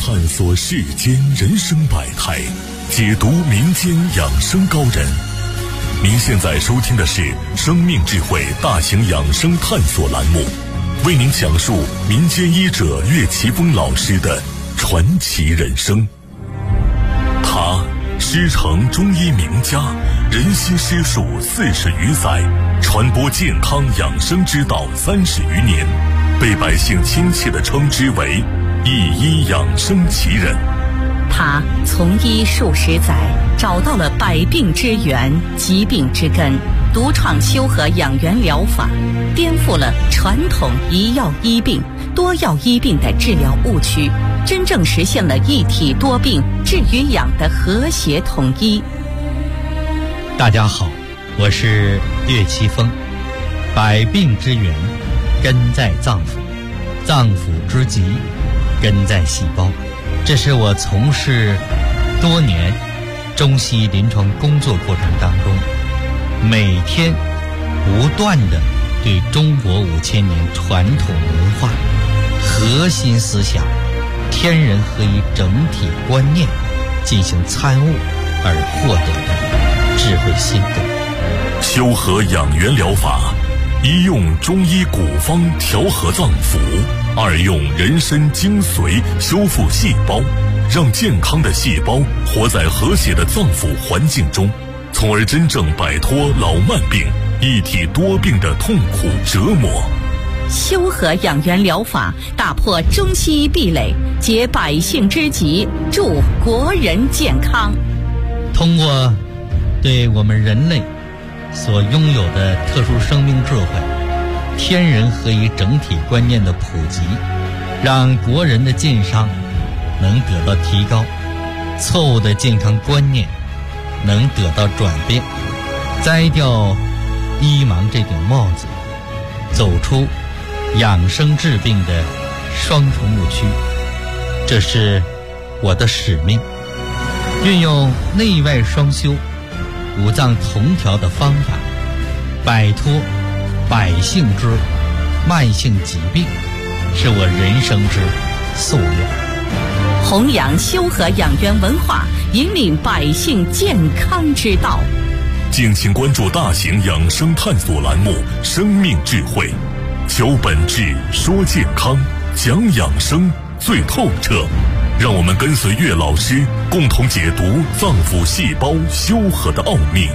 探索世间人生百态，解读民间养生高人。您现在收听的是生命智慧大型养生探索栏目，为您讲述民间医者岳奇峰老师的传奇人生。他师承中医名家，人心师术40余载，传播健康养生之道30余年，被百姓亲切地称之为一医养生奇人。 他从医数十载，找到了百病之源、疾病之根，独创修和养元疗法，颠覆了传统一药医病、多药医病的治疗误区，真正实现了一体多病、治与养的和谐统一。 大家好，我是岳奇峰。百病之源根在脏腑，脏腑之疾根在细胞。这是我从事多年中西医临床工作过程当中，每天不断地对中国5000年传统文化核心思想天人合一整体观念进行参悟而获得的智慧心得。 修和养元疗法，一用中医古方调和脏腑，二用人参精髓修复细胞，让健康的细胞活在和谐的脏腑环境中，从而真正摆脱老慢病、一体多病的痛苦折磨。 修和养元疗法打破中西医壁垒，解百姓之急，助国人健康。 通过对我们人类所拥有的特殊生命智慧、天人合一整体观念的普及，让国人的健康能得到提高，错误的健康观念能得到转变，摘掉医盲这顶帽子，走出养生治病的双重误区。这是我的使命，运用内外双修、五脏同调的方法，摆脱百姓之慢性疾病，是我人生之夙愿。 弘扬修和养元文化，引领百姓健康之道。 敬请关注大型养生探索栏目《生命智慧》，求本质，说健康，讲养生最透彻。让我们跟随岳老师，共同解读脏腑细胞修和的奥秘。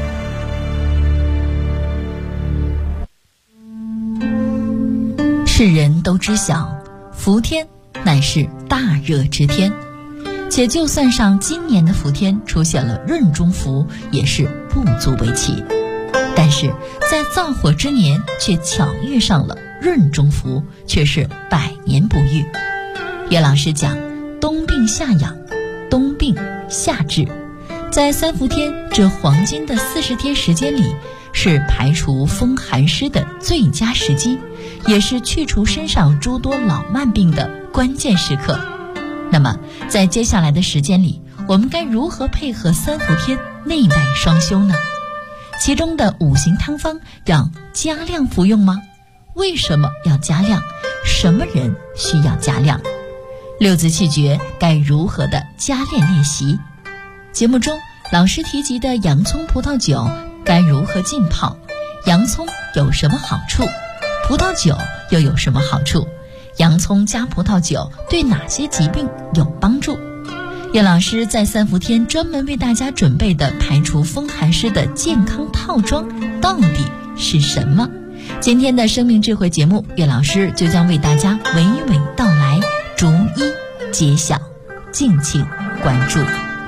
世人都知晓，伏天乃是大热之天，且就算上今年的伏天出现了闰中伏，也是不足为奇。但是在燥火之年却巧遇上了闰中伏，却是百年不遇。岳老师讲，冬病夏养，冬病夏治，在三伏天这黄金的40天时间里，是排除风寒湿的最佳时机，也是去除身上诸多老慢病的关键时刻。那么在接下来的时间里，我们该如何配合三伏天内外双修呢？其中的5行汤方要加量服用吗？为什么要加量？什么人需要加量？6字气诀该如何的加练练习？节目中老师提及的洋葱葡萄酒该如何浸泡？洋葱有什么好处？葡萄酒又有什么好处？洋葱加葡萄酒对哪些疾病有帮助？岳老师在三伏天专门为大家准备的排除风寒湿的健康套装到底是什么？今天的生命智慧节目，岳老师就将为大家娓娓道来，逐一揭晓，敬请关注。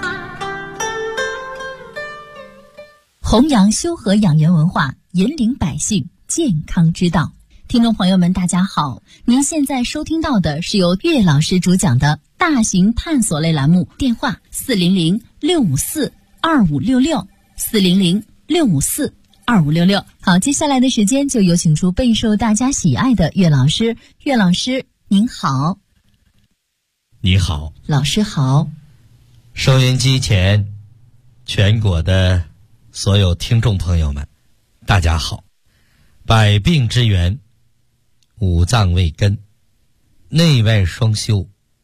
弘扬修和养元文化，引领百姓健康之道。听众朋友们大家好，您现在收听到的是由岳老师主讲的大型探索类栏目，电话400-654-2566 400-654-2566。好，接下来的时间就有请出备受大家喜爱的岳老师。岳老师您好。 你好， 老师好。 收音机前全国的所有听众朋友们大家好。百病之源，五脏为根，内外双修，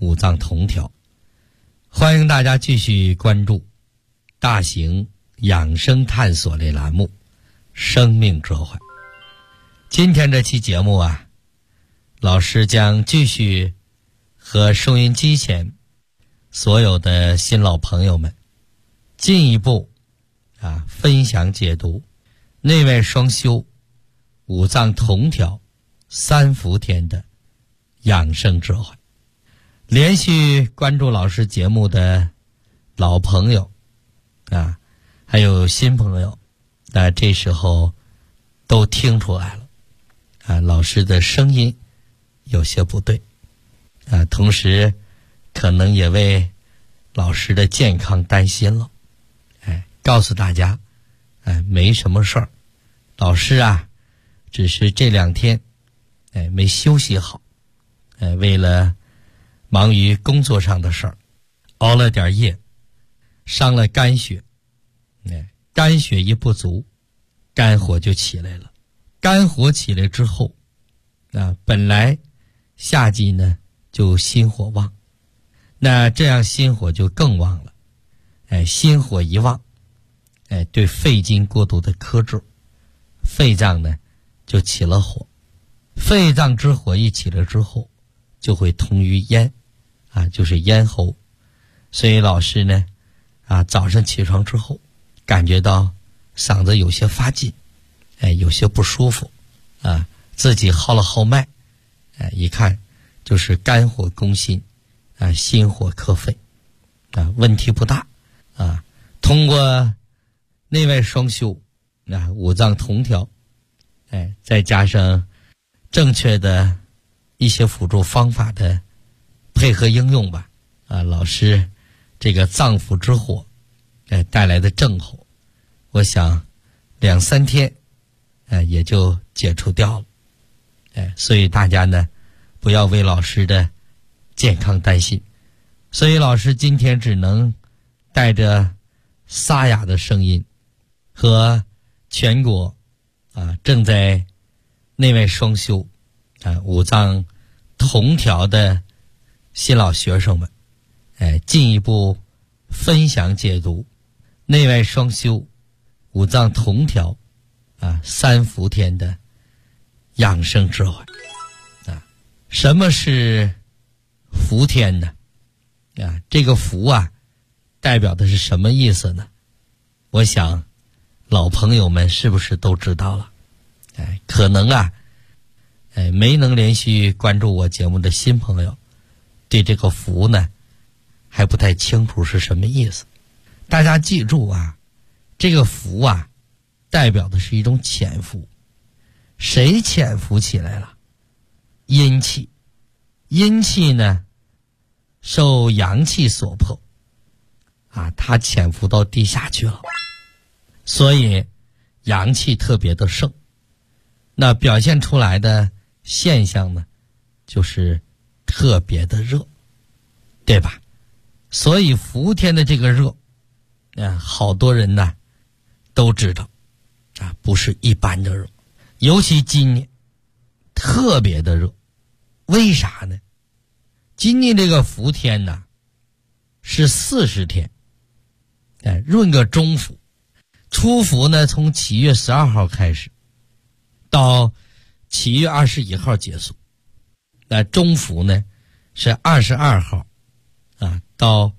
五脏同调。欢迎大家继续关注大型养生探索类栏目《生命智慧》。今天这期节目啊，老师将继续和收音机前所有的新老朋友们进一步分享解读内外双修、五脏同调、三伏天的养生智慧。连续关注老师节目的老朋友还有新朋友，这时候都听出来了老师的声音有些不对同时可能也为老师的健康担心了。告诉大家没什么事儿，老师只是这2天没休息好为了忙于工作上的事儿，熬了点夜，伤了肝血肝血一不足，肝火就起来了。肝火起来之后本来夏季呢就心火旺，那这样心火就更旺了心火一旺对肺经过度的克制，肺脏呢就起了火，肺脏之火一起了之后就会通于咽就是咽喉。所以老师呢早上起床之后感觉到嗓子有些发紧有些不舒服自己号了号脉一看就是肝火攻心心火克肺问题不大通过内外双修五脏同调再加上正确的一些辅助方法的配合应用吧老师这个脏腑之火带来的正火，我想2-3天也就解除掉了所以大家呢不要为老师的健康担心。所以老师今天只能带着沙哑的声音和全国正在内外双修五脏同调的新老学生们进一步分享解读内外双修、五脏同调三伏天的养生智慧什么是伏天呢这个伏代表的是什么意思呢？我想老朋友们是不是都知道了可能没能连续关注我节目的新朋友对这个伏呢还不太清楚是什么意思。大家记住这个伏代表的是一种潜伏。谁潜伏起来了？阴气。阴气呢受阳气所迫它潜伏到地下去了，所以阳气特别的盛，那表现出来的现象呢就是特别的热，对吧？所以伏天的这个热好多人呢都知道不是一般的热，尤其今年特别的热。为啥呢？今年这个伏天呢是40天闰个中伏。初伏呢从7月12号开始到7月21号结束，中伏呢是22号到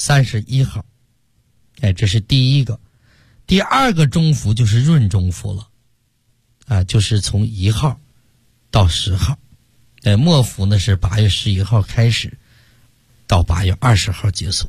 31号这是第一个。第二个中伏就是闰中伏了就是从1号到10号末伏呢是8月11号开始到8月20号结束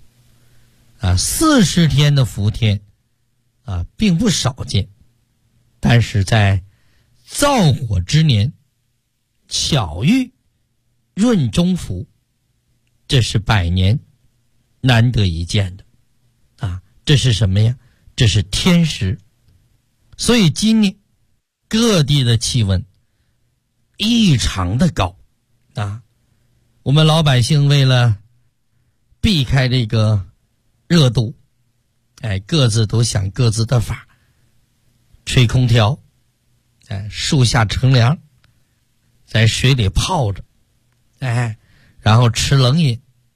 40天的伏天并不少见，但是在燥火之年巧遇闰中伏，这是100年难得一见的这是什么呀？这是天时。所以今年各地的气温异常的高我们老百姓为了避开这个热度各自都想各自的法，吹空调树下乘凉，在水里泡着然后吃冷饮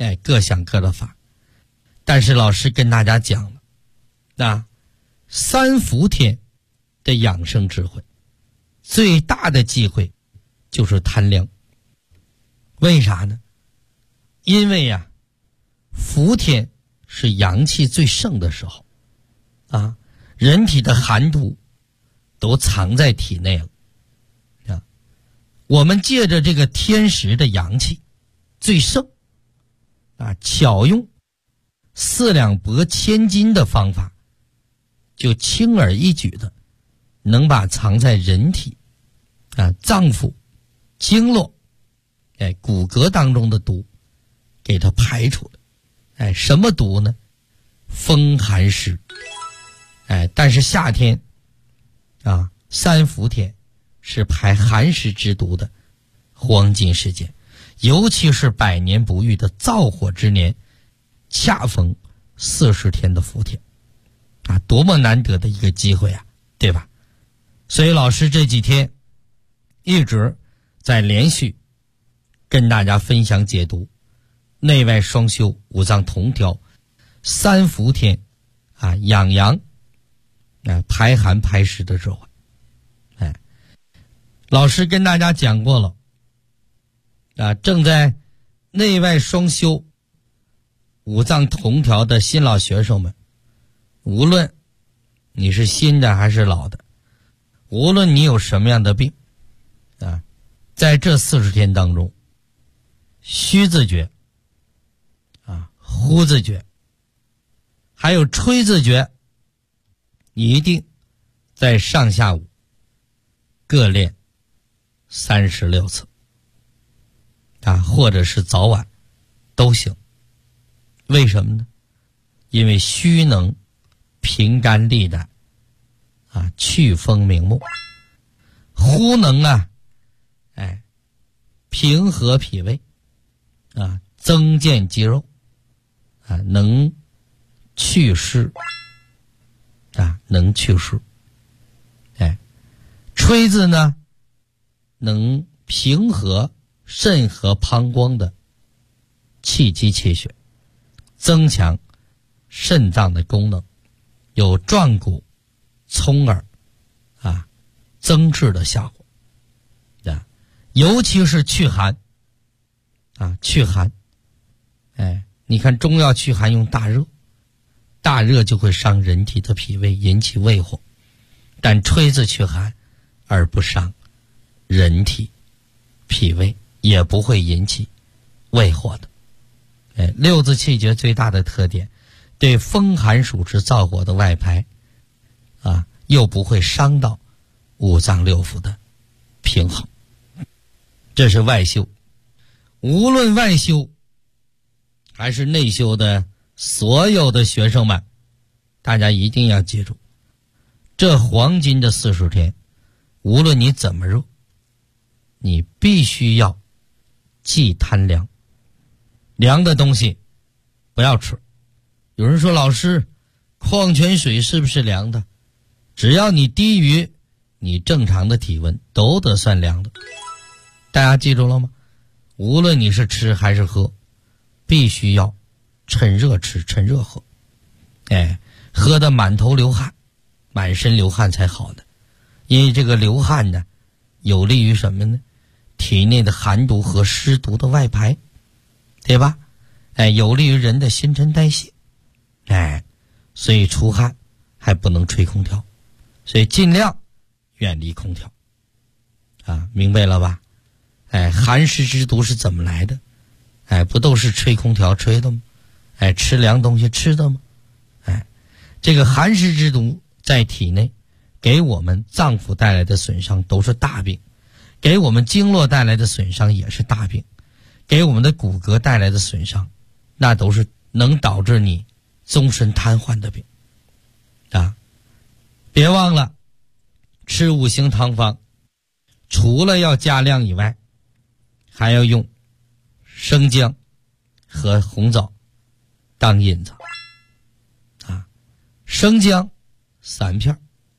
各想各的法。但是老师跟大家讲了，三伏天的养生智慧，最大的忌讳就是贪凉。为啥呢？因为伏天是阳气最盛的时候人体的寒毒都藏在体内了我们借着这个天时的阳气最盛巧用4两拨千斤的方法，就轻而易举的能把藏在人体脏腑、经络骨骼当中的毒给它排出来。什么毒呢？风寒湿。但是夏天三伏天是排寒湿之毒的黄金时间，尤其是百年不遇的燥火之年，恰逢40天的伏天多么难得的一个机会对吧？所以老师这几天一直在连续跟大家分享解读内外双修、五脏同调、三伏天养阳排寒排湿的智慧。老师跟大家讲过了正在内外双修、五脏同调的新老学生们，无论你是新的还是老的，无论你有什么样的病在这40天当中，虚自觉呼自觉还有吹自觉，你一定在上下午各练36次或者是早晚都行。为什么呢？因为虚能平肝利胆祛风明目，呼能平和脾胃增健肌肉能祛湿能祛湿。吹字呢能平和肾和膀胱的气机气血，增强肾脏的功能，有壮骨聪耳增智的效果尤其是祛寒祛寒你看中药祛寒用大热，大热就会伤人体的脾胃，引起胃火，但吹字祛寒而不伤人体脾胃，也不会引起胃火的。六字气诀最大的特点，对风寒暑湿燥火的外排又不会伤到五脏六腑的平衡。这是外修。无论外修还是内修的所有的学生们，大家一定要记住，这黄金的40天，无论你怎么热，你必须要忌贪凉，凉的东西不要吃。有人说，老师，矿泉水是不是凉的？只要你低于你正常的体温，都得算凉的。大家记住了吗？无论你是吃还是喝，必须要趁热吃趁热喝，喝得满头流汗满身流汗才好的。因为这个流汗呢，有利于什么呢？体内的寒毒和湿毒的外排，对吧？有利于人的新陈代谢。所以出汗还不能吹空调，所以尽量远离空调明白了吧？寒湿之毒是怎么来的？不都是吹空调吹的吗？吃凉东西吃的吗？这个寒湿之毒在体内给我们脏腑带来的损伤都是大病，给我们经络带来的损伤也是大病，给我们的骨骼带来的损伤，那都是能导致你终身瘫痪的病别忘了吃5行汤方，除了要加量以外，还要用生姜和红枣当引子生姜3片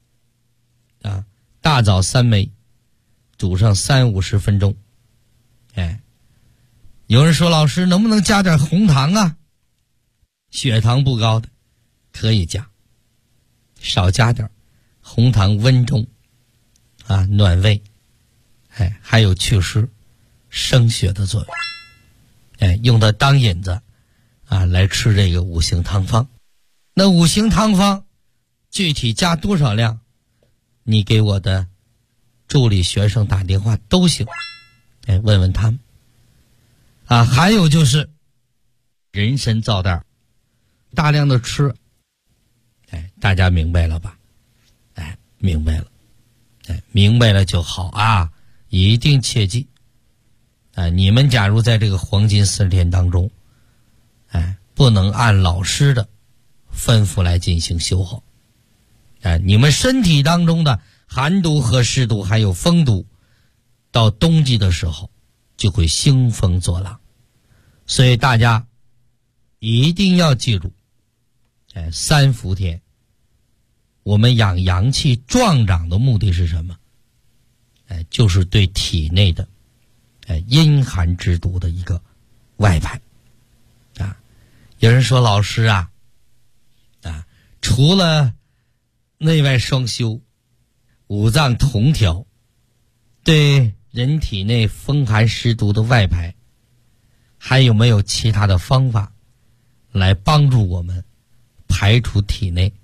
大枣3枚，煮上30-50分钟有人说老师能不能加点红糖啊？血糖不高的可以加，少加点。红糖温中啊，暖胃，还有祛湿生血的作用，用它当引子啊来吃这个五行汤方。那五行汤方具体加多少量，你给我的助理学生打电话都行，问问他们啊。还有就是人参皂袋大量的吃，大家明白了吧？明白了，明白了就好啊！一定切记，你们假如在这个黄金40天当中，不能按老师的吩咐来进行修好，你们身体当中的寒毒和湿毒还有风毒，到冬季的时候就会兴风作浪，所以大家一定要记住，3伏天。我们养阳气壮长的目的是什么？就是对体内的阴寒之毒的一个外排啊。有人说老师啊，除了内外双修、五脏同调，对人体内风寒湿毒的外排，还有没有其他的方法来帮助我们排除体内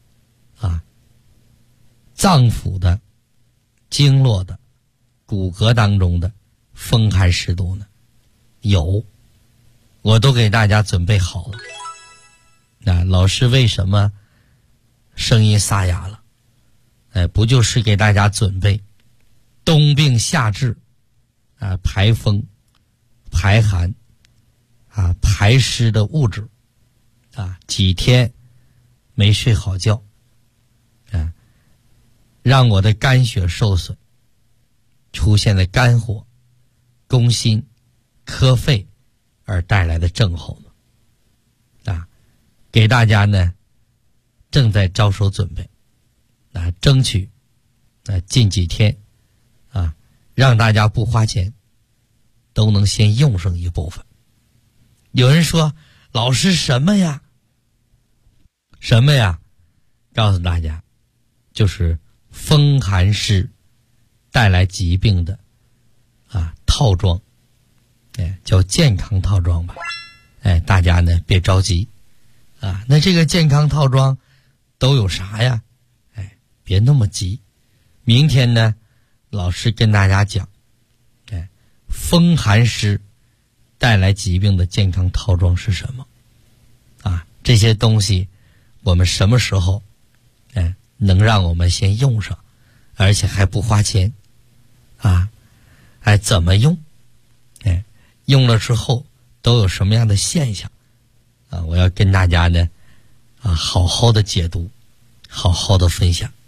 脏腑的、经络的、骨骼当中的风寒湿毒呢？有，我都给大家准备好了。老师为什么声音沙哑了？不就是给大家准备冬病夏治排风、排寒排湿的物质几天没睡好觉让我的肝血受损，出现了肝火、攻心、克肺而带来的症候呢？给大家呢正在着手准备，争取近几天让大家不花钱都能先用上一部分。有人说老师什么呀？什么呀？告诉大家，就是风寒湿带来疾病的套装，叫健康套装吧。大家呢别着急那这个健康套装都有啥呀？别那么急。明天呢，老师跟大家讲，风寒湿带来疾病的健康套装是什么？这些东西我们什么时候能让我们先用上，而且还不花钱怎么用？用了之后都有什么样的现象我要跟大家呢好好的解读，好好的分享。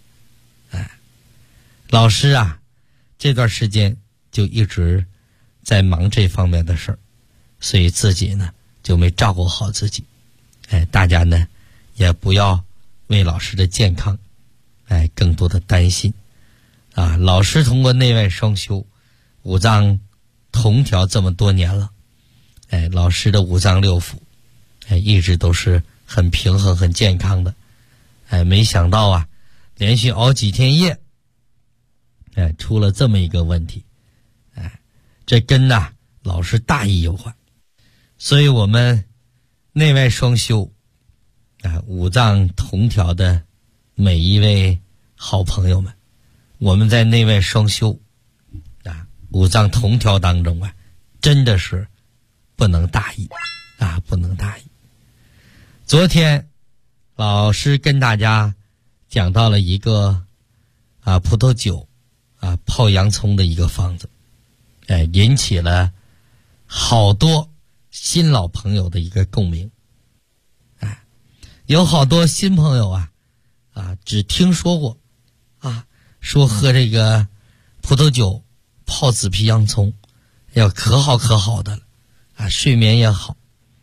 老师这段时间就一直在忙这方面的事儿，所以自己呢就没照顾好自己。大家呢也不要为老师的健康更多的担心老师通过内外双修、五脏同调这么多年了，老师的五脏六腑一直都是很平衡、很健康的。没想到连续熬几天夜，出了这么一个问题。这跟老师大意有关。所以我们内外双修五脏同调的每一位好朋友们，我们在内外双修五脏同调当中真的是不能大意不能大意。昨天老师跟大家讲到了一个葡萄酒泡洋葱的一个方子，引起了好多新老朋友的一个共鸣。有好多新朋友只听说过说喝这个葡萄酒泡紫皮洋葱可好可好的了睡眠也好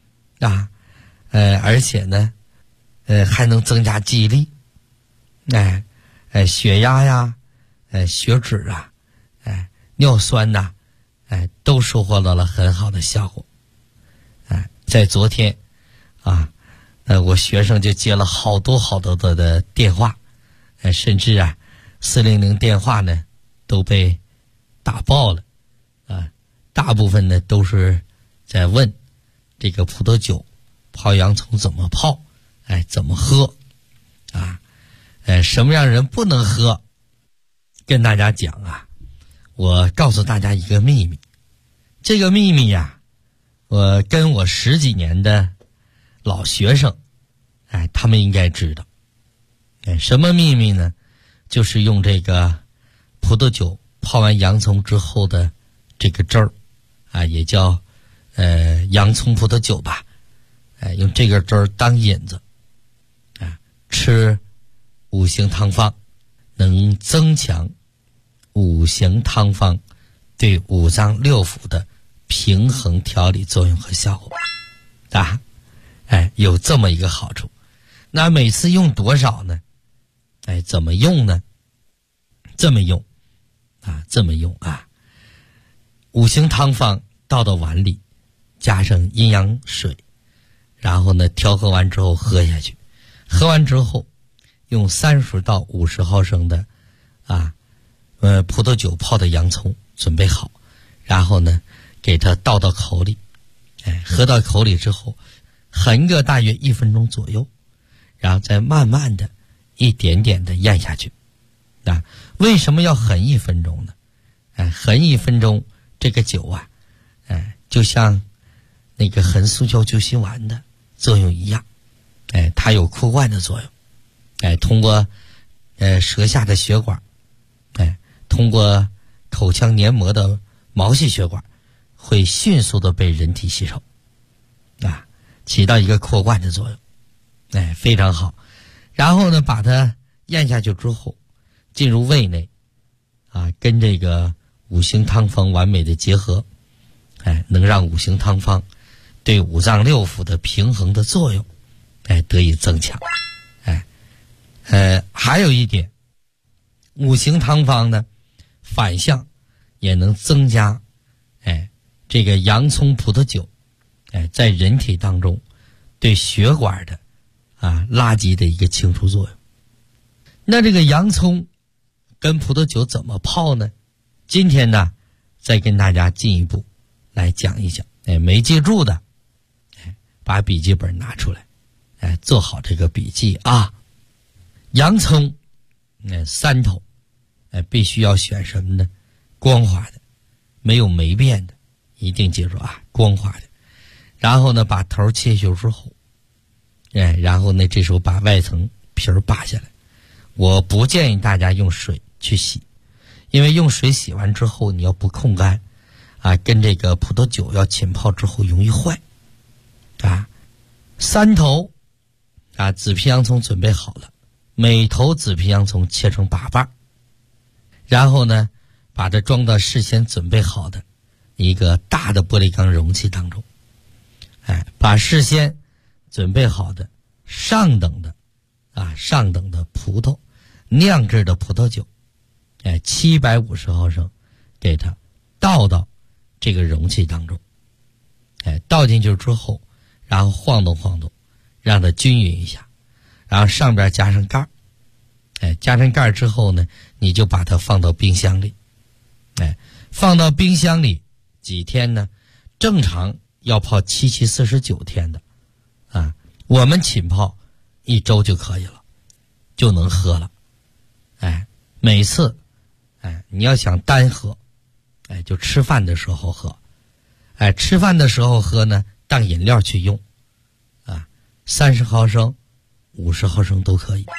而且呢还能增加记忆力，血压呀血脂尿酸都收获到了很好的效果。在昨天我学生就接了好多的电话，甚至400电话呢都被打爆了大部分呢都是在问这个葡萄酒泡洋葱怎么泡，怎么喝什么样人不能喝。跟大家讲我告诉大家一个秘密，这个秘密我跟我10几年的老学生他们应该知道。什么秘密呢？就是用这个葡萄酒泡完洋葱之后的这个汁儿也叫洋葱葡萄酒吧，用这个汁儿当引子吃五行汤方，能增强五行汤方对五脏六腑的平衡调理作用和效果有这么一个好处。那每次用多少呢？怎么用呢？这么用五行汤方倒到碗里，加上阴阳水，然后呢调和完之后喝下去。喝完之后用30到50毫升的葡萄酒泡的洋葱准备好，然后呢给它倒到口里，喝到口里之后含个大约1分钟左右，然后再慢慢的一点点的咽下去。为什么要含1分钟呢？含1分钟这个酒就像那个含速效救心丸的作用一样，它有扩灌的作用，通过舌下的血管，通过口腔黏膜的毛细血管，会迅速的被人体吸收，起到一个扩灌的作用，非常好。然后呢，把它咽下去之后，进入胃内，跟这个五行汤方完美的结合，能让五行汤方对五脏六腑的平衡的作用，得以增强。还有一点，五行汤方呢，反向也能增加，这个洋葱葡萄酒，在人体当中对血管的垃圾的一个清除作用。那这个洋葱跟葡萄酒怎么泡呢？今天呢，再跟大家进一步来讲一讲。没记住的，把笔记本拿出来，做好这个笔记啊。洋葱3头，必须要选什么呢？光滑的，没有霉变的，一定记住光滑的。然后呢，把头切削之后，然后呢，这时候把外层皮儿扒下来。我不建议大家用水去洗，因为用水洗完之后，你要不控干跟这个葡萄酒要浸泡之后容易坏3头紫皮洋葱准备好了，每头紫皮洋葱切成8瓣，然后呢，把它装到事先准备好的一个大的玻璃缸容器当中，把事先准备好的上等的葡萄酿制的葡萄酒，750毫升，给它倒到这个容器当中，倒进去之后，然后晃动晃动，让它均匀一下，然后上边加上盖儿，加上盖儿之后呢，你就把它放到冰箱里，放到冰箱里几天呢？正常要泡7、49天的，我们浸泡1周就可以了，就能喝了。每次，你要想单喝，就吃饭的时候喝，吃饭的时候喝呢，当饮料去用，30毫升、50毫升都可以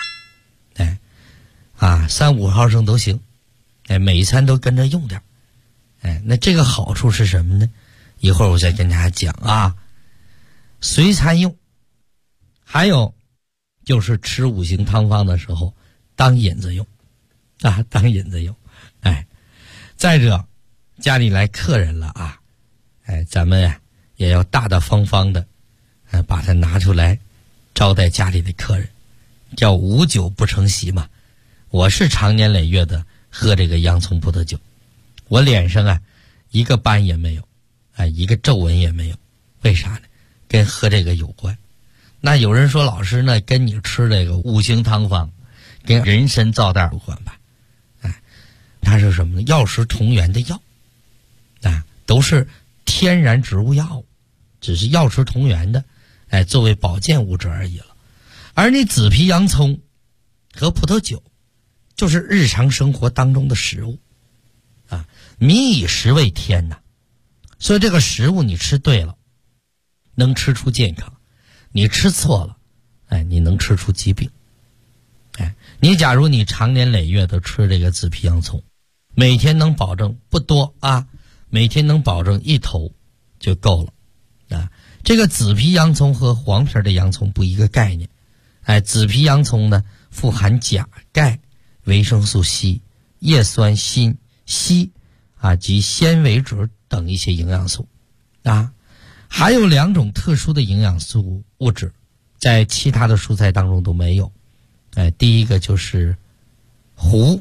，3-5毫升都行，每一餐都跟着用点，那这个好处是什么呢？一会儿我再跟大家讲随餐用。还有就是吃五行汤方的时候当引子用当引子用。再者家里来客人了咱们也要大大方方的把它拿出来招待家里的客人，叫无酒不成席嘛。我是常年累月的喝这个洋葱葡萄酒，我脸上一个斑也没有，一个皱纹也没有。为啥呢？跟喝这个有关。那有人说老师呢，跟你吃这个五行汤方跟人参皂袋有关吧？它是什么呢？药食同源的药，都是天然植物药物，只是药食同源的，作为保健物质而已了。而你紫皮洋葱和葡萄酒，就是日常生活当中的食物，民以食为天呐。所以这个食物你吃对了，能吃出健康；你吃错了，你能吃出疾病。你假如你长年累月的吃这个紫皮洋葱，每天能保证不多每天能保证1头就够了。这个紫皮洋葱和黄皮的洋葱不一个概念。紫皮洋葱呢，富含钾、钙、维生素 C、叶酸锌及纤维质等一些营养素。还有2种特殊的营养素物质，在其他的蔬菜当中都没有。第一个就是胡。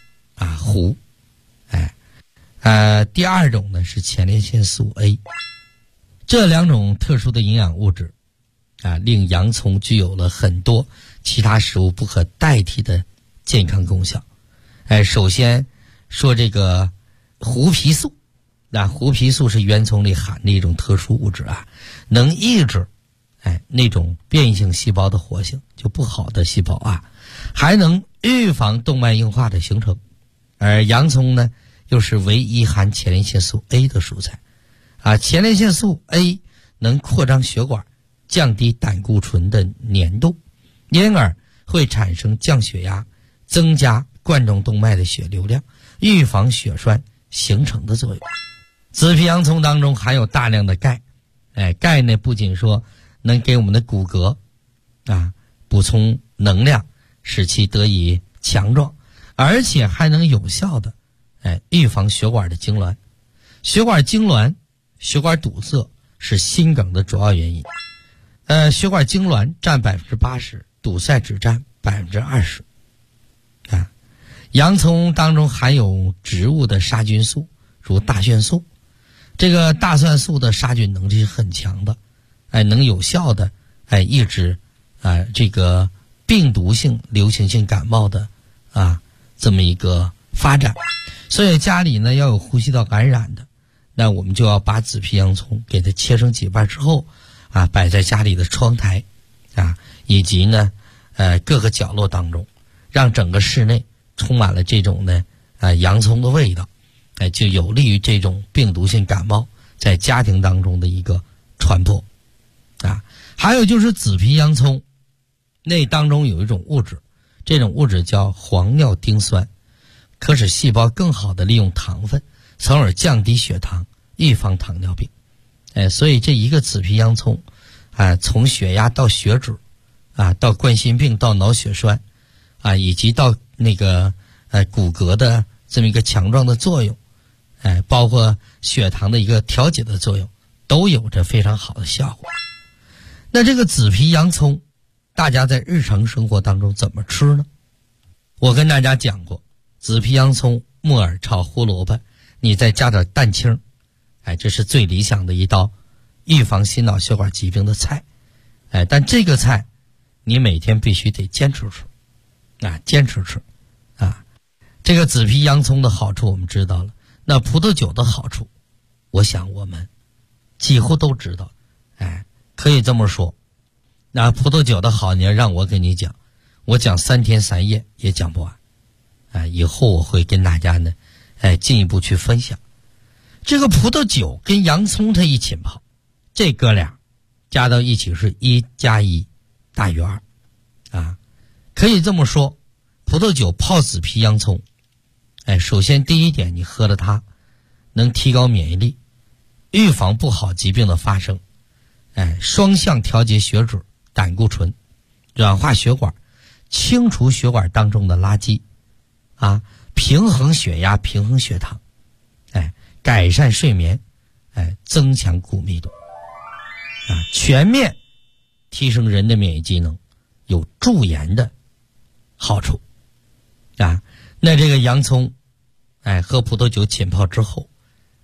第2种呢是前列腺素 A。这2种特殊的营养物质令洋葱具有了很多其他食物不可代替的健康功效。首先说这个胡皮素。胡皮素是圆葱里含的一种特殊物质能抑制那种变异性细胞的活性，就不好的细胞还能预防动脉硬化的形成。而洋葱呢，又是唯一含前列腺素 A 的蔬菜。前列腺素 A 能扩张血管，降低胆固醇的粘度，因而会产生降血压，增加冠状动脉的血流量，预防血栓形成的作用。紫皮洋葱当中含有大量的钙。钙呢不仅说能给我们的骨骼补充能量，使其得以强壮，而且还能有效的预防血管的痉挛。血管痉挛、血管堵塞是心梗的主要原因。血管痉挛占 80%， 堵塞只占 20%。洋葱当中含有植物的杀菌素，如大蒜素。这个大蒜素的杀菌能力是很强的，能有效的抑制这个病毒性流行性感冒的这么一个发展。所以家里呢要有呼吸道感染的，那我们就要把紫皮洋葱给它切成几瓣之后摆在家里的窗台以及呢各个角落当中，让整个室内充满了这种呢洋葱的味道，就有利于这种病毒性感冒在家庭当中的一个传播。还有就是紫皮洋葱那当中有一种物质，这种物质叫磺尿丁酸，可使细胞更好的利用糖分，从而降低血糖，预防糖尿病。所以这一个紫皮洋葱从血压到血脂到冠心病到脑血栓以及到那个骨骼的这么一个强壮的作用，包括血糖的一个调节的作用，都有着非常好的效果。那这个紫皮洋葱大家在日常生活当中怎么吃呢？我跟大家讲过，紫皮洋葱、木耳炒胡萝卜，你再加点蛋清，这是最理想的一道预防心脑血管疾病的菜。但这个菜你每天必须得坚持吃坚持吃这个紫皮洋葱的好处我们知道了，那葡萄酒的好处我想我们几乎都知道。可以这么说，那葡萄酒的好，你要让我给你讲，我讲3天3夜也讲不完。以后我会跟大家呢进一步去分享。这个葡萄酒跟洋葱它一起泡，这哥俩加到一起是1加1大于2可以这么说，葡萄酒泡紫皮洋葱首先第一点，你喝了它能提高免疫力，预防不好疾病的发生，双向调节血脂、胆固醇，软化血管，清除血管当中的垃圾平衡血压、平衡血糖，改善睡眠，增强骨密度，全面提升人的免疫机能，有驻颜的好处那这个洋葱和葡萄酒浸泡之后，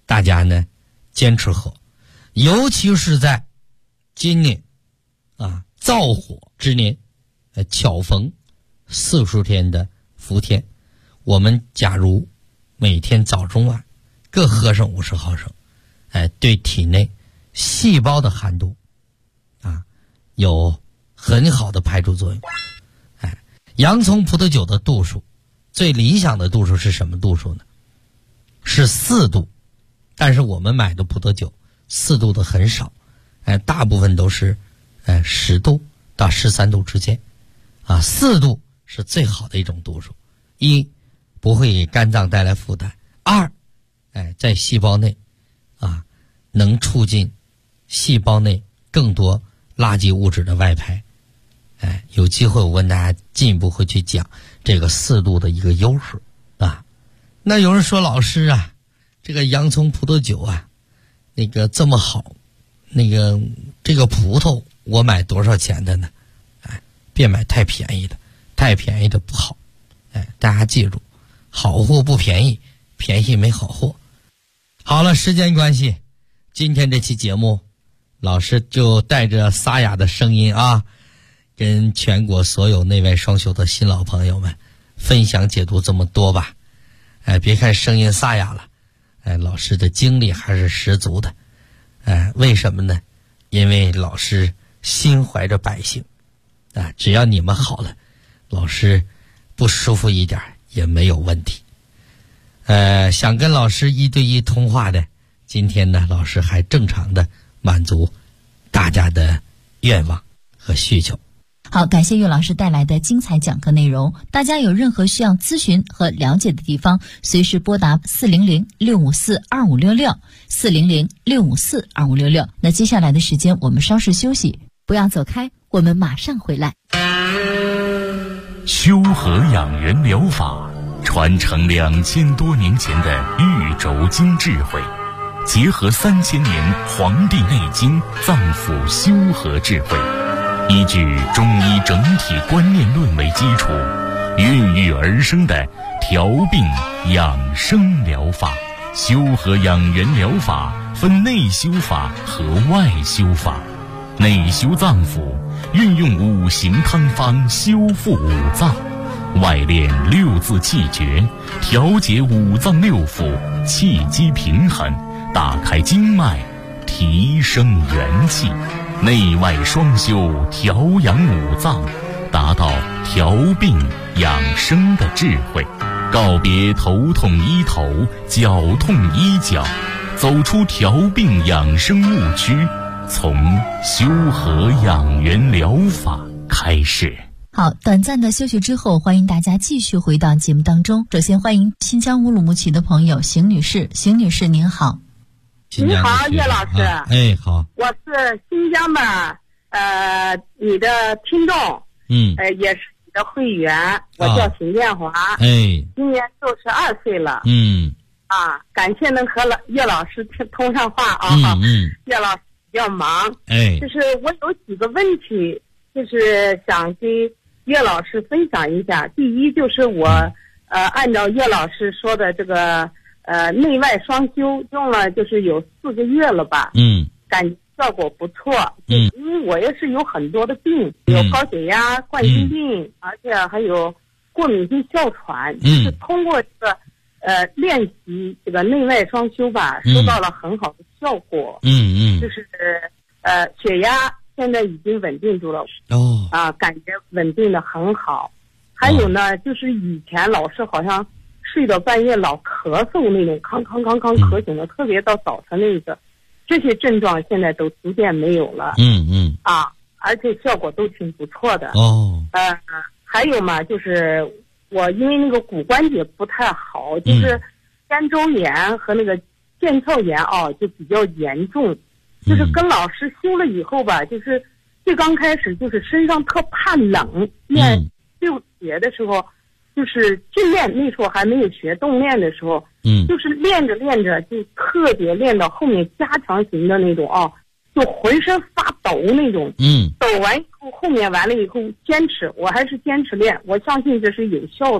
大家呢坚持喝，尤其是在今年燥火之年，巧逢40天的伏天，我们假如每天早中晚各喝上50毫升，对体内细胞的寒度有很好的排除作用。洋葱葡萄酒的度数，最理想的度数是什么度数呢？是4度，但是我们买的葡萄酒4度的很少，大部分都是10度到13度之间，4度是最好的一种度数。一，不会给肝脏带来负担；二，在细胞内能促进细胞内更多垃圾物质的外排。有机会我跟大家进一步会去讲这个4度的一个优势那有人说，老师这个洋葱葡萄酒那个这么好，那个这个葡萄我买多少钱的呢？别买太便宜的，太便宜的不好。大家记住，好货不便宜，便宜没好货。好了，时间关系，今天这期节目老师就带着沙哑的声音跟全国所有内外双修的新老朋友们分享解读这么多吧。别看声音沙哑了，老师的精力还是十足的。为什么呢？因为老师心怀着百姓只要你们好了，老师不舒服一点也没有问题。想跟老师1对1通话的，今天呢老师还正常的满足大家的愿望和需求。 好，感谢岳老师带来的精彩讲课内容。大家有任何需要咨询和了解的地方，随时拨打400-654-2566 400-654-2566。那接下来的时间我们稍事休息，不要走开，我们马上回来。 修和养元疗法传承2000多年前的玉轴经智慧，结合3000年《黄帝内经》脏腑修和智慧，依据中医整体观念论为基础，孕育而生的调病养生疗法。修和养元疗法分内修法和外修法。内修脏腑，运用5行汤方修复五脏；外练6字气诀，调节五脏六腑，气机平衡，打开经脉，提升元气。内外双修，调养五脏，达到调病养生的智慧。告别头痛医头，脚痛医脚，走出调病养生误区，从修和养元疗法开始。 好，短暂的休息之后，欢迎大家继续回到节目当中。首先欢迎新疆乌鲁木齐的朋友邢女士。邢女士您好。 你好，岳老师。 好。 我是新疆的你的听众，也是你的会员，我叫邢建华，今年62岁了，感谢能和岳老师通上话岳老师比较忙，就是我有几个问题，就是想跟岳老师分享一下。第一就是我按照岳老师说的这个内外双修用了就是有4个月了吧，感觉效果不错，因为我也是有很多的病，有高血压、冠心病，而且还有过敏性哮喘，就是通过这个练习这个内外双修吧，收到了很好的效果，就是血压现在已经稳定住了，感觉稳定的很好。还有呢，就是以前老是好像睡到半夜老咳嗽那种，康咳醒的，特别到早晨那个，这些症状现在都逐渐没有了，而且效果都挺不错的。还有嘛，就是我因为那个骨关节不太好，就是肩周炎和那个腱鞘炎就比较严重，就是跟老师修了以后吧，就是最刚开始就是身上特怕冷，练6节的时候，就是训练那时候还没有学动练的时候，就是练着练着就特别练到后面加强型的那种就浑身发抖那种，抖完以后后面完了以后坚持，我还是坚持练，我相信这是有效的，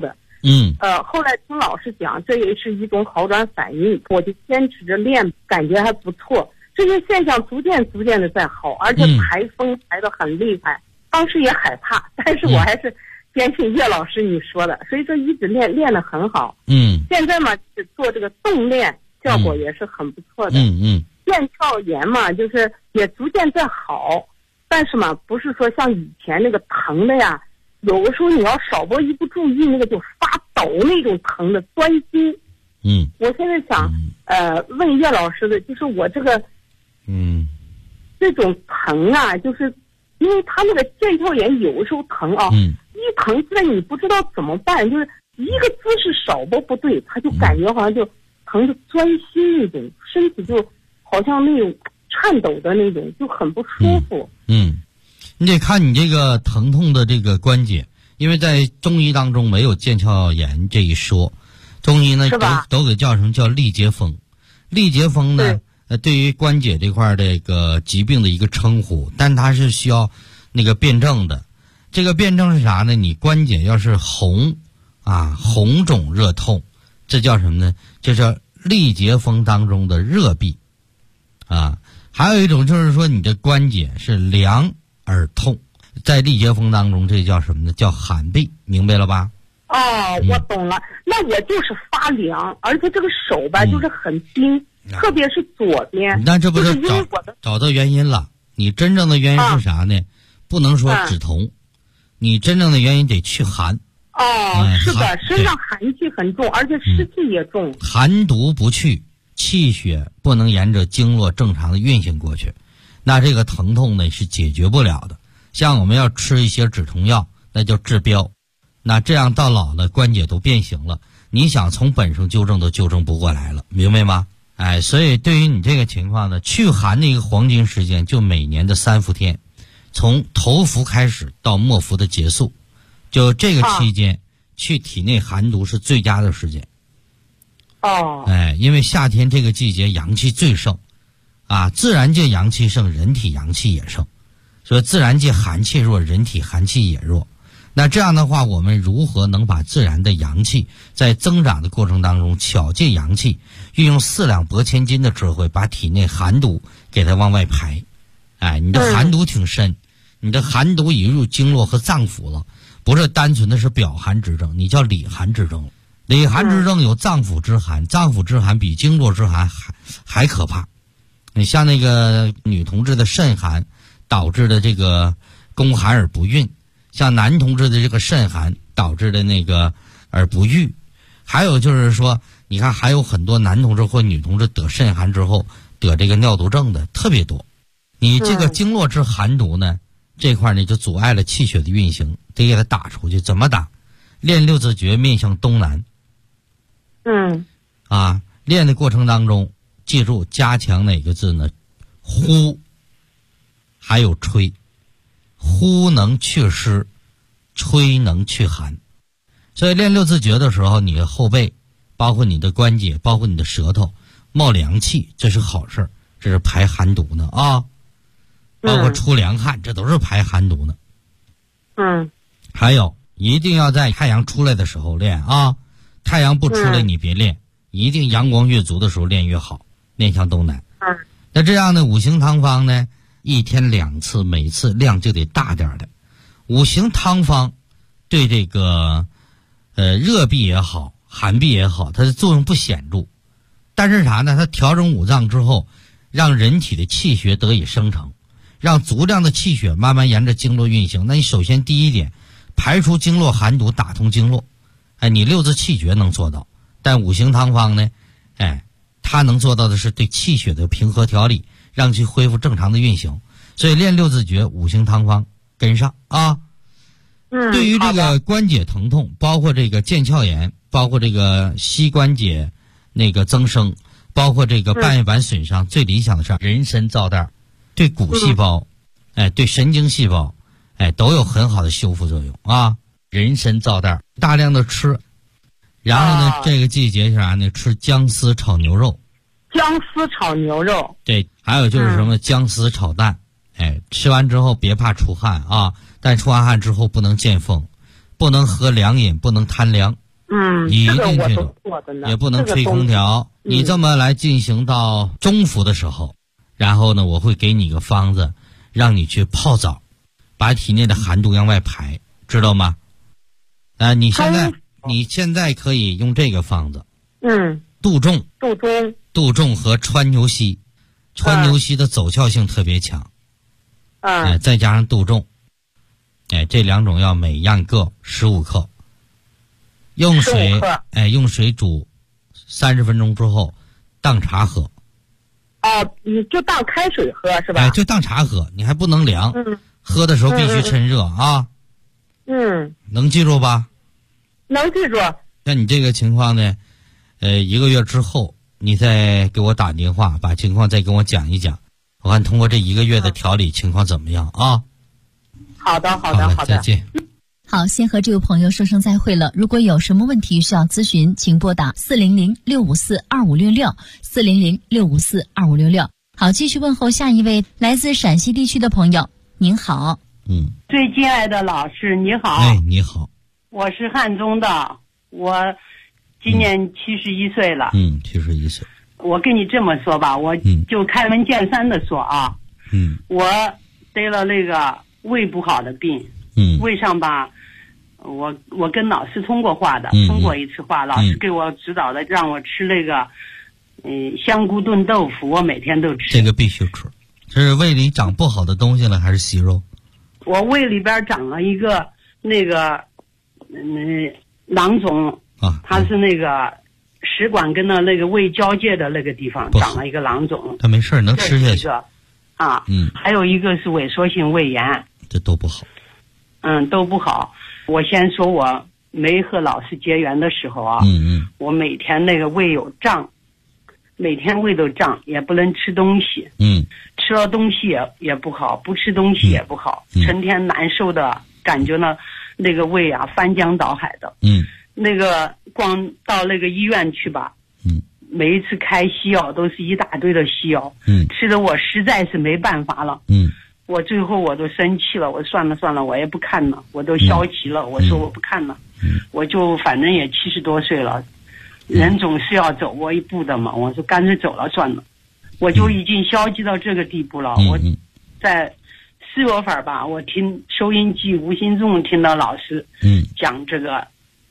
后来听老师讲，这也是一种好转反应，我就坚持着练，感觉还不错。这些现象逐渐的在好，而且排风排得很厉害。当时也害怕，但是我还是坚信叶老师你说的，所以说一直练得很好。现在嘛，做这个动练，效果也是很不错的。腱鞘炎嘛，就是也逐渐在好，但是嘛，不是说像以前那个疼的呀，有的时候你要稍微一不注意，那个就发抖那种疼的钻心。我现在想问叶老师的，就是我这个这种疼啊，就是因为他那个腱鞘炎有的时候疼啊，一疼起来你不知道怎么办，就是一个姿势稍不对，他就感觉好像就疼的钻心那种，身体就好像那种颤抖的那种，就很不舒服。 你得看你这个疼痛的这个关节，因为在中医当中没有腱鞘炎这一说，中医呢都给叫成叫历节风。历节风呢，对于关节这块这个疾病的一个称呼，但它是需要那个辩证的。这个辩证是啥呢？你关节要是红肿热痛，这叫什么呢？这叫历节风当中的热痹还有一种就是说你的关节是凉而痛，在历节风当中这叫什么呢？叫寒痹，明白了吧？ 我懂了。那我就是发凉，而且这个手吧就是很冰，特别是左边。 那这不是找到原因了？你真正的原因是啥呢？不能说止痛，你真正的原因得去寒。 是的，身上寒气很重，而且湿气也重。 寒毒不去，气血不能沿着经络正常的运行过去，那这个疼痛呢是解决不了的。像我们要吃一些止痛药，那叫治标，那这样到老了关节都变形了，你想从本上纠正都纠正不过来了，明白吗？所以对于你这个情况呢，祛寒的一个黄金时间就每年的3伏天，从头伏开始到末伏的结束，就这个期间去体内寒毒是最佳的时间。因为夏天这个季节阳气最盛自然界阳气盛，人体阳气也盛，所以自然界寒气弱，人体寒气也弱。那这样的话，我们如何能把自然的阳气在增长的过程当中巧借阳气，运用4两拨千斤的智慧，把体内寒毒给它往外排。你的寒毒挺深，你的寒毒已入经络和脏腑了，不是单纯的是表寒之症，你叫里寒之症。里寒之症有脏腑之寒，脏腑之寒比经络之寒还可怕。你像那个女同志的肾寒导致的这个宫寒而不孕，像男同志的这个肾寒导致的那个而不育，还有就是说你看还有很多男同志或女同志得肾寒之后得这个尿毒症的特别多。你这个经络之寒毒呢，这块呢就阻碍了气血的运行，得给它打出去。怎么打？练六字诀面向东南。练的过程当中记住加强哪个字呢？呼还有吹。呼能祛湿，吹能祛寒。所以练六字诀的时候，你的后背包括你的关节包括你的舌头冒凉气，这是好事，这是排寒毒呢包括出凉汗，这都是排寒毒呢。还有一定要在太阳出来的时候练太阳不出来你别练，一定阳光越足的时候练越好，面向东南。那这样的五行汤方呢，1天2次，每次量就得大点的。五行汤方对这个热痹也好寒痹也好，它的作用不显著，但是啥呢？它调整五脏之后，让人体的气血得以生成，让足量的气血慢慢沿着经络运行。那你首先第一点，排除经络寒毒，打通经络。你六字气诀能做到，但五行汤方呢它能做到的是对气血的平和调理，让其恢复正常的运行。所以练六字诀五行汤方跟上对于这个关节疼痛，包括这个腱鞘炎，包括这个膝关节那个增生，包括这个半月板损伤，最理想的是人参皂袋，对骨细胞对神经细胞都有很好的修复作用人参皂袋大量的吃。然后呢这个季节是啥呢？吃姜丝炒牛肉。 姜丝炒牛肉。 对，还有就是什么姜丝炒蛋。吃完之后别怕出汗但出完汗之后不能见风，不能喝凉饮，不能贪凉你一定记住， 也不能吹空调。你这么来进行到中伏的时候，然后呢，我会给你个方子，让你去泡澡，把体内的寒毒向外排，知道吗？你现在可以用这个方子，杜仲和川牛膝，川牛膝的走窍性特别强，再加上杜仲，这2种药每样各15克，用水煮30分钟之后当茶喝。 你就当开水喝是吧？ 就当茶喝，你还不能凉，喝的时候必须趁热啊。能记住吧？ 能记住。 那你这个情况呢，1个月之后你再给我打电话，把情况再跟我讲一讲，我看通过这1个月的调理情况怎么样啊？ 好的， 再见。 好，先和这位朋友说声再会了。如果有什么问题需要咨询，请拨打400-654-2566，400-654-2566。好，继续问候下一位来自陕西地区的朋友。您好。 最敬爱的老师你好。 你好。 我是汉中的，我今年71岁了。 71岁。 我跟你这么说吧，我就开门见山的说啊，我得了那个胃不好的病。胃上吧，我跟老师通过话的，通过一次话，老师给我指导的，让我吃那个香菇炖豆腐，我每天都吃。 这个必须吃。这是胃里长不好的东西了，还是息肉？ 我胃里边长了一个那个囊肿它是那个食管跟那个胃交界的那个地方长了一个囊肿。 它没事，能吃下去。 还有一个是萎缩性胃炎， 这都不好。 都不好。我先说我没和老师结缘的时候啊，我每天那个胃有胀，每天胃都胀，也不能吃东西。吃了东西也不好，不吃东西也不好，成天难受的感觉呢，那个胃啊翻江倒海的。那个光到那个医院去吧，每一次开西药都是一大堆的西药，吃的我实在是没办法了。我最后我都生气了，我算了，我也不看了，我都消极了，我说我不看了，我就反正也70多岁了，人总是要走过一步的嘛，我说干脆走了算了，我就已经消极到这个地步了。我在4月份吧，我听收音机无形中听到老师讲这个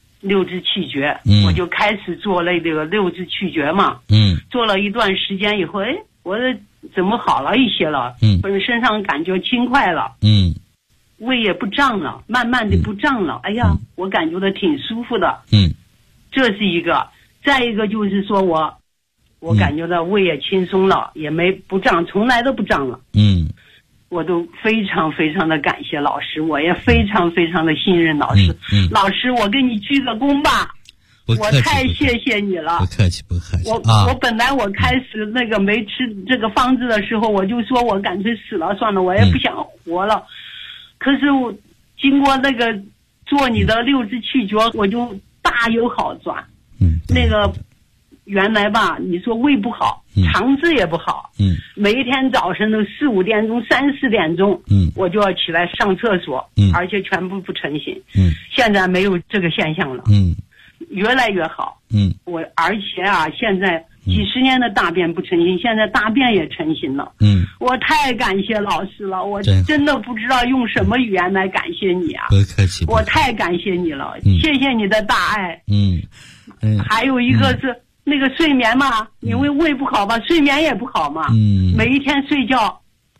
6支气绝，我就开始做那个6支气绝嘛，做了一段时间以后，我怎么好了一些了，身上感觉轻快了，胃也不胀了，慢慢的不胀了，哎呀，我感觉到挺舒服的，这是一个。再一个就是说我感觉到胃也轻松了，也不胀，从来都不胀了，我都非常非常的感谢老师，我也非常非常的信任老师。老师，我给你鞠个躬吧。我太谢谢你了， 不客气。 我本来我开始那个没吃这个方子的时候，我就说我干脆死了算了，我也不想活了。可是我经过那个做你的6支气绝，我就大有好转。那个原来吧，你说胃不好，肠子也不好，每一天早晨都4、5点钟、3、4点钟，我就要起来上厕所，而且全部不成型。现在没有这个现象了。越来越好。而且啊，现在几十年的大便不成形，现在大便也成型了。我太感谢老师了，我真的不知道用什么语言来感谢你啊！ 不客气， 我太感谢你了，谢谢你的大爱。还有一个是那个睡眠嘛，因为胃不好吧，睡眠也不好嘛。每一天睡觉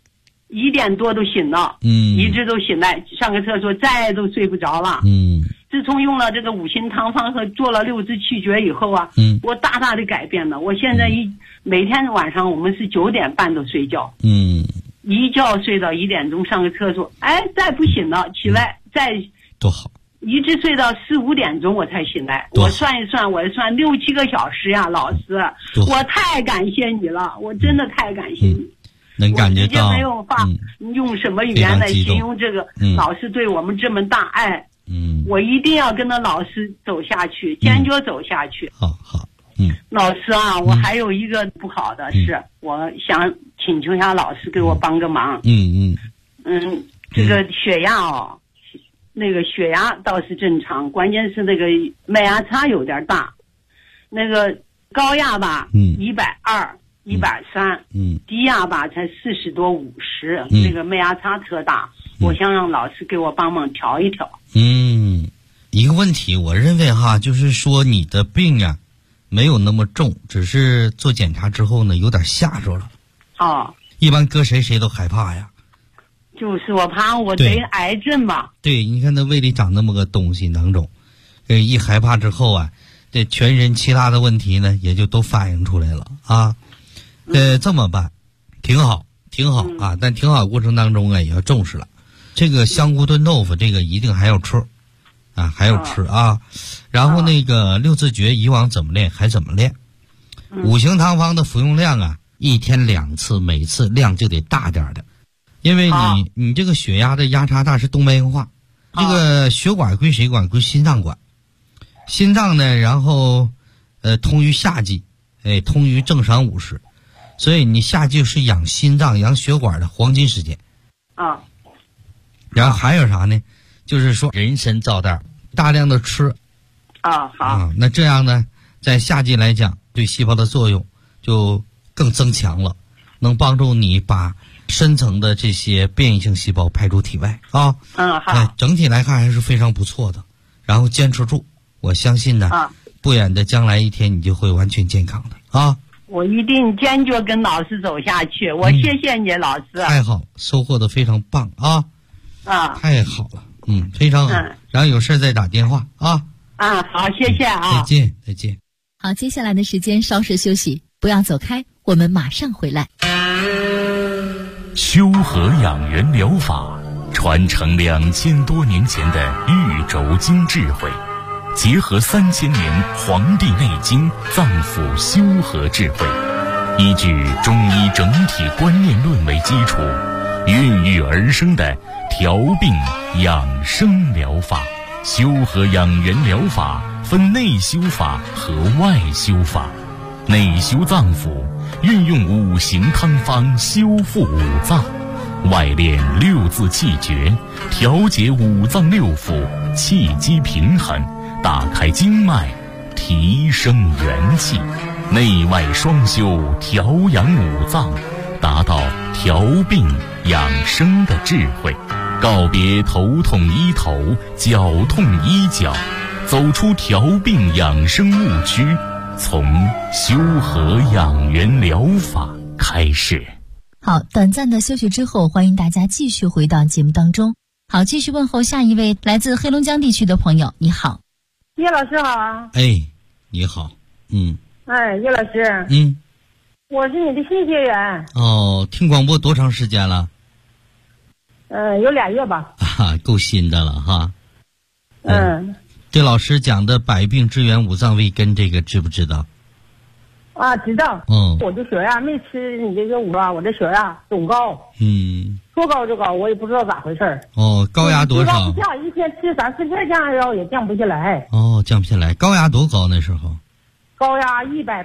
1点多都醒了，一直都醒来上个厕所，再都睡不着了。自从用了这个5行汤方和做了6支气绝以后啊，我大大的改变了。我现在每天晚上我们是9点半都睡觉，一觉睡到1点钟上个厕所，再不醒了起来再多好， 一直睡到4、5点钟我才醒来。我算一算，我算6、7个小时呀，老师，我太感谢你了，我真的太感谢你。 能感觉到， 我直接没有法用什么语言来形容这个老师对我们这么大爱。我一定要跟着老师走下去，坚决走下去。 好， 老师啊，我还有一个不好的是，我想请求一下老师给我帮个忙。这个血压那个血压倒是正常，关键是那个脉压差有点大，那个高压吧，120、130，低压吧才40多50，那个脉压差特大，我想让老师给我帮忙调一调。 一个问题，我认为哈，就是说你的病啊，没有那么重，只是做检查之后呢，有点吓着了。一般搁谁都害怕呀。 就是我怕我得癌症吧。 对，你看那胃里长那么个东西囊肿，一害怕之后啊，这全身其他的问题呢，也就都反映出来了啊。这么办，挺好啊，但挺好过程当中啊，也要重视了。这个香菇炖豆腐，这个一定还要吃。还要吃啊，然后那个六字诀以往怎么练还怎么练，五行汤方的服用量啊，1天2次，每次量就得大点的，因为你这个血压的压差大是动脉硬化，这个血管归谁管？归心脏管，心脏呢，然后通于夏季，通于正常午时，所以你夏季是养心脏养血管的黄金时间然后还有啥呢？就是说人参皂袋大量的吃好那这样呢，在夏季来讲，对细胞的作用就更增强了，能帮助你把深层的这些变异性细胞排出体外好。 整体来看还是非常不错的，然后坚持住，我相信呢，不远的将来一天你就会完全健康的啊。 我一定坚决跟老师走下去，我谢谢你老师。 太好，收获的非常棒啊。太好了。非常好，然后有事再打电话啊。 好，谢谢啊。 再见。 好，接下来的时间稍事休息，不要走开，我们马上回来。 修和养元疗法传承2000多年前的玉轴经智慧，结合3000年《黄帝内经》脏腑修和智慧，依据中医整体观念论为基础，孕育而生的调病养生疗法。修和养元疗法分内修法和外修法。内修脏腑，运用五行汤方修复五脏；外练六字气诀，调节五脏六腑，气机平衡，打开经脉，提升元气。内外双修，调养五脏，达到调病养生的智慧。告别头痛医头，脚痛医脚，走出调病养生误区，从修和养元疗法开始。 好，短暂的休息之后，欢迎大家继续回到节目当中。好，继续问候下一位来自黑龙江地区的朋友，你好。 叶老师好啊。 你好。 叶老师。我是你的新学员。 听广播多长时间了？ 有2月吧。 够新的了哈。这老师讲的百病之源五脏未根，这个知不知道？ 知道。我这血压没吃你这个我这血压总高。说高就高，我也不知道咋回事。 高压多少？ 一天吃3-4片降压药也降不下来。 降不下来。高压多高那时候？ 高压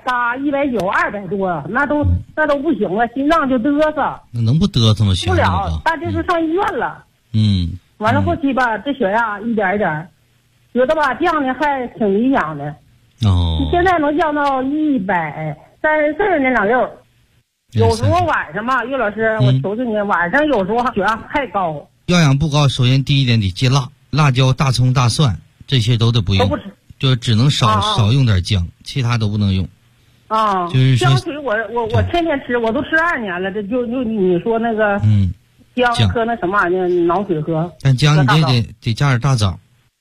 180、190、200多，那都不行了，心脏就嘚瑟。 那能不嘚瑟吗？ 不了，大这是上医院了。完了后期吧，这血压一点一点，有的吧降的还挺理想的。现在能降到134那两溜。有时候晚上吧，岳老师，我求求你，晚上有时候血压太高。 药养不高，首先第一点得戒辣，辣椒、大葱、大蒜这些都得不用。 都不吃。 就只能少用点姜，其他都不能用。就是姜水我天天吃，我都吃2年了。这就你说那个姜喝那什么玩意儿脑水喝。 但姜你得加点大枣。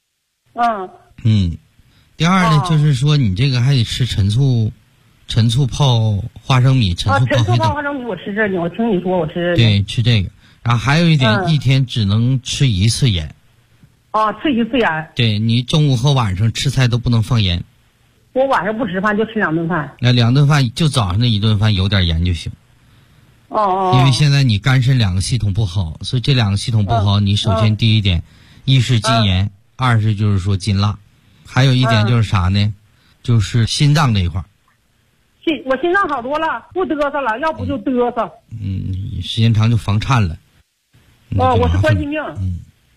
第二呢，就是说你这个还得吃陈醋泡花生米，陈醋泡花生米我吃这呢，我听你说我吃。 对，吃这个。然后还有一点，一天只能吃1次盐。 吃1次盐。对， 你中午和晚上吃菜都不能放盐。 我晚上不吃饭就吃2顿饭。 那2顿饭就早上那1顿饭有点盐就行。因为现在你肝肾2个系统不好，所以这2个系统不好，你首先第一点，一是禁盐，二是就是说禁辣，还有一点就是啥呢？就是心脏这一块。 我心脏好多了，不嘚瑟了，要不就嘚瑟。 时间长就房颤了。 我是冠心病。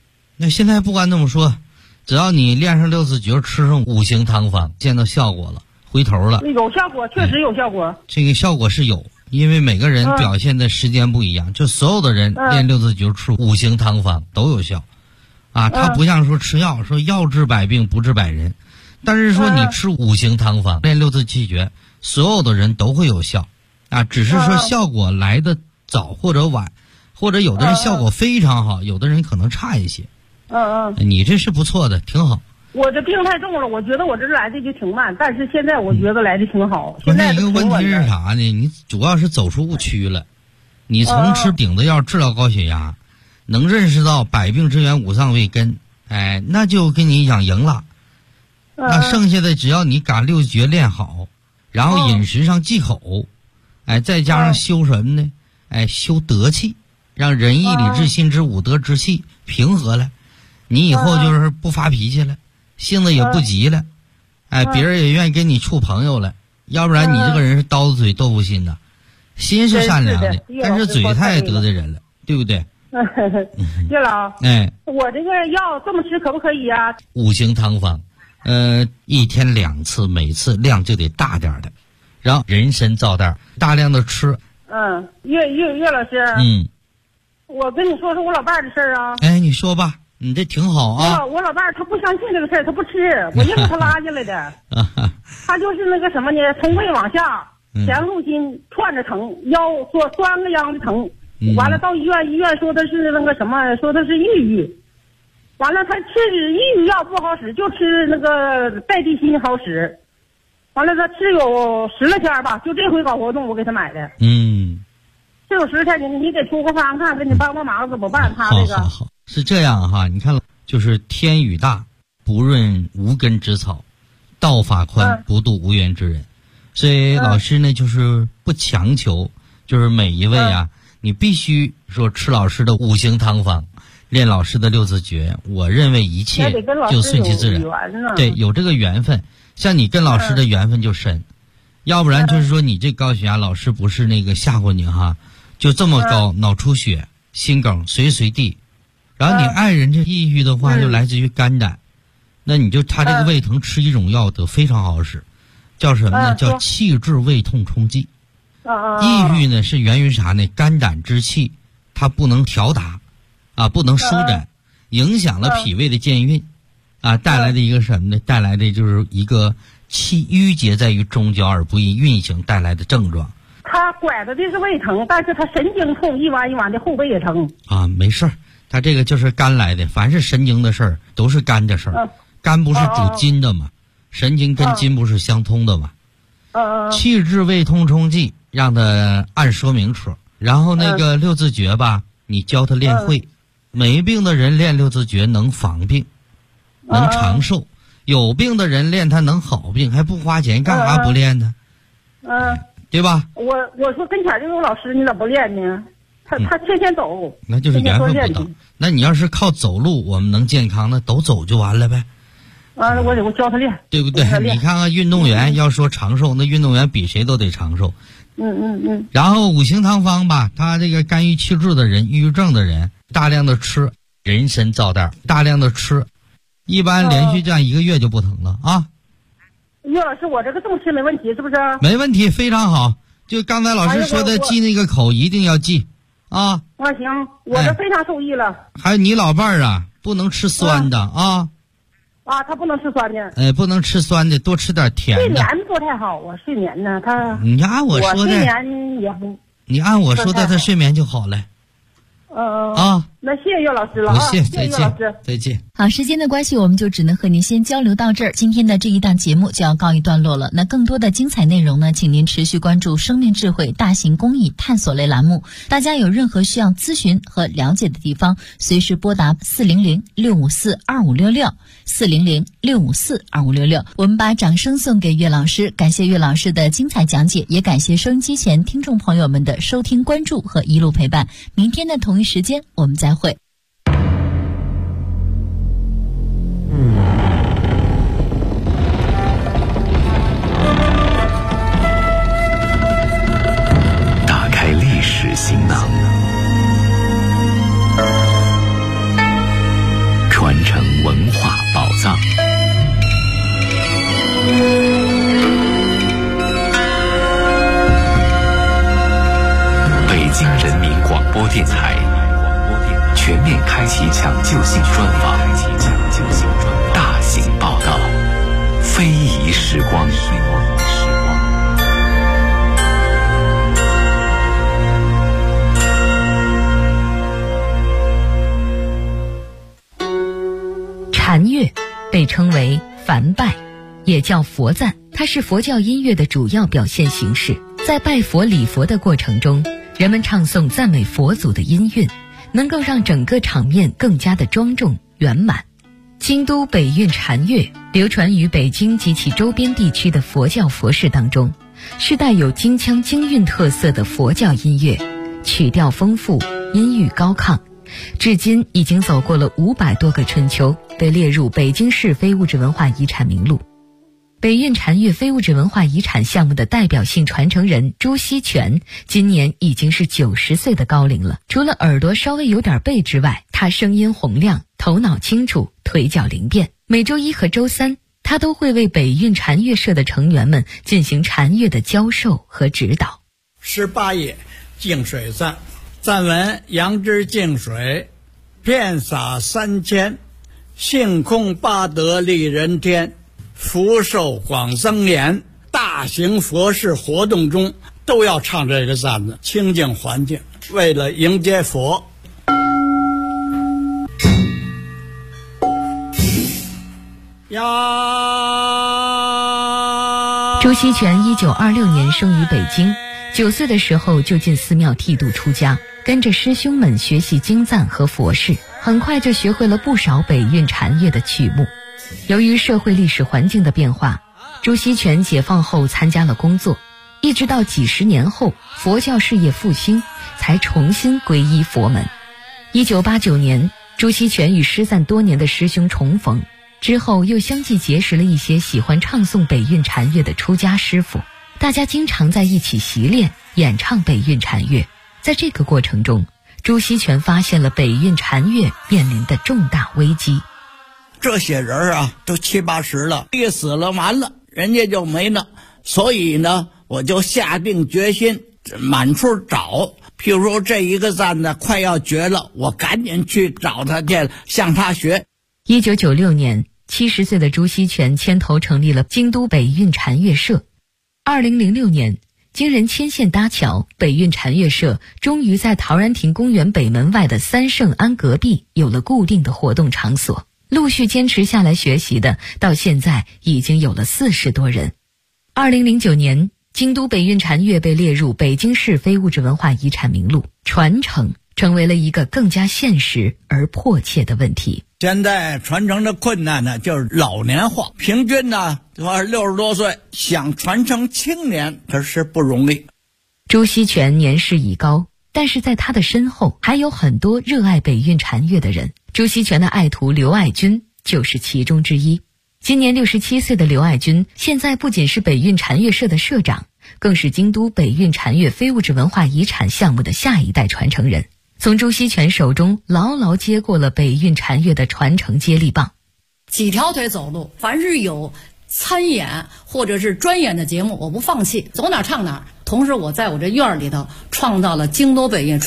那现在不管怎么说，只要你练上六字诀，吃上五行汤方，见到效果了，回头了， 有效果，确实有效果。 这个效果是有，因为每个人表现的时间不一样，就所有的人练六字诀、吃五行汤方都有效。啊，它不像说吃药，说药治百病不治百人，但是说你吃五行汤方，练六字气诀，所有的人都会有效。啊，只是说效果来的早或者晚，或者有的人效果非常好，有的人可能差一些。你这是不错的，挺好。 我这病太重了，我觉得我这来的就挺慢，但是现在我觉得来的挺好。现在一个问题是啥呢？你主要是走出误区了。你从吃顶子药治疗高血压，能认识到百病之源五脏未根，哎，那就跟你讲赢了。那剩下的只要你把六诀练好，然后饮食上忌口，哎，再加上修什么呢？哎，修德气，让仁义礼智信之五德之气平和了。你以后就是不发脾气了，性子也不急了，哎，别人也愿意跟你处朋友了。要不然你这个人是刀子嘴豆腐心的，心是善良的，但是嘴太得罪人了，对不对？ 岳老， 哎， 我这个药这么吃可不可以啊？ 五行汤方，一天2次，每次量就得大点的，然后人参皂袋大量的吃。 岳老师，我跟你说说我老伴儿的事儿啊。 哎，你说吧。你这挺好啊！ 我老伴儿他不相信这个事儿，他不吃，我硬给他拉进来的。他就是那个什么呢？从胃往下，前后心串着疼，腰说酸个秧子疼。完了到医院说的是那个什么，说的是抑郁。完了他吃抑郁药不好使，就吃那个代地心好使。完了他吃有10来天吧，就这回搞活动我给他买的。这有10天，你给出个方看，给你帮忙怎么办？他这个好是这样哈，你看就是天雨大，不润无根之草，道法宽，不渡无缘之人。所以老师呢，就是不强求，就是每一位啊，你必须说吃老师的五行汤方，练老师的六字诀。我认为一切就顺其自然，对，有这个缘分。像你跟老师的缘分就深，要不然就是说你这高血压，老师不是那个吓唬你哈，就这么高，脑出血、心梗随地。然后你爱人这抑郁的话，就来自于肝胆，那你就他这个胃疼吃一种药得非常好使，叫什么呢？叫气滞胃痛冲剂。抑郁呢是源于啥呢？肝胆之气它不能调达，啊，不能舒展，影响了脾胃的健运，啊，带来的一个什么呢？带来的就是一个气郁结在于中焦而不易运行带来的症状。 他拐的是胃疼，但是他神经痛，一弯一弯的后背也疼。 啊，没事儿。他这个就是肝来的，凡是神经的事儿都是肝的事儿。肝不是主筋的吗？神经跟筋不是相通的吗？气滞胃痛冲剂让他按说明处，然后那个六字诀吧，你教他练会。没病的人练六字诀能防病，能长寿；有病的人练他能好病，还不花钱，干啥不练呢？对吧？我说跟前就有老师，你咋不练呢？他天天走， 那就是缘分不到。那你要是靠走路我们能健康，那都走就完了呗。 我教他练， 对不对？你看看运动员要说长寿，那运动员比谁都得长寿。然后五行汤方吧，他这个肝郁气滞的人、抑郁症的人，大量的吃人参皂袋，大量的吃，一般连续这样1个月就不疼了啊。 岳老师，我这个这么吃没问题是不是？ 没问题，非常好。就刚才老师说的，记那个口一定要记。啊， 行，我这非常受益了。 还有你老伴儿啊，不能吃酸的啊。 他不能吃酸的。 不能吃酸的，多吃点甜的。 睡眠不太好啊，睡眠呢，他。 你按我说的。 睡眠也不。 你按我说的，他睡眠就好了。 那谢谢岳老师了啊！ 谢谢岳老师，再见。 好，时间的关系，我们就只能和您先交流到这儿。今天的这一档节目就要告一段落了。那更多的精彩内容呢，请您持续关注生命智慧大型公益探索类栏目。大家有任何需要咨询和了解的地方，随时拨打400-654-2566，400-654-2566。我们把掌声送给岳老师，感谢岳老师的精彩讲解，也感谢收音机前听众朋友们的收听、关注和一路陪伴。明天的同一时间我们再会。 打开历史行囊， 播电台全面开启抢救性专访，大型报道，非遗时光。 禅乐被称为梵拜，也叫佛赞，它是佛教音乐的主要表现形式。在拜佛礼佛的过程中，人们唱诵赞美佛祖的音韵，能够让整个场面更加的庄重圆满。京都北韵禅乐流传于北京及其周边地区的佛教佛事当中，是带有京腔京韵特色的佛教音乐，曲调丰富，音域高亢，至今已经走过了500多个春秋，被列入北京市非物质文化遗产名录。北韵禅乐非物质文化遗产项目的代表性传承人朱锡全今年已经是90岁的高龄了。除了耳朵稍微有点背之外，他声音洪亮，头脑清楚，腿脚灵便。每周一和周三，他都会为北韵禅乐社的成员们进行禅乐的教授和指导。 18页净水赞，赞文：杨枝净水，遍洒3000，性空八德利人天，福寿广增延。大型佛事活动中都要唱这个赞子，清净环境，为了迎接佛。 朱锡全1926年生于北京，9岁的时候就进寺庙剃度出家，跟着师兄们学习经赞和佛事，很快就学会了不少北韵禅乐的曲目。由于社会历史环境的变化，朱锡全解放后参加了工作，一直到几十年后佛教事业复兴，才重新皈依佛门。1989年，朱锡全与失散多年的师兄重逢，之后又相继结识了一些喜欢唱诵北韵禅乐的出家师傅，大家经常在一起习练演唱北韵禅乐。在这个过程中，朱锡全发现了北韵禅乐面临的重大危机。 这些人啊都70、80了，一死了完了，人家就没了。所以呢，我就下定决心满处找，譬如说这一个赞呢快要绝了，我赶紧去找他去，向他学。 1996年，70岁的朱锡全牵头成立了京都北韵禅乐社。2006年，经人牵线搭桥，北韵禅乐社终于在陶然亭公园北门外的三圣庵隔壁有了固定的活动场所。陆续坚持下来学习的，到现在已经有了40多人。2009年，京都北韵禅乐被列入北京市非物质文化遗产名录，传承成为了一个更加现实而迫切的问题。 现在传承的困难呢，就是老年化，平均呢60多岁，想传承青年可是不容易。 朱锡全年事已高，但是在他的身后还有很多热爱北韵禅乐的人。朱锡全的爱徒刘爱军就是其中之一。今年67岁的刘爱军，现在不仅是北韵禅乐社的社长，更是京都北韵禅乐非物质文化遗产项目的下一代传承人，从朱锡全手中牢牢接过了北韵禅乐的传承接力棒。 几条腿走路，凡是有参演或者是专演的节目，我不放弃，走哪唱哪。同时我在我这院里头创造了京都北韵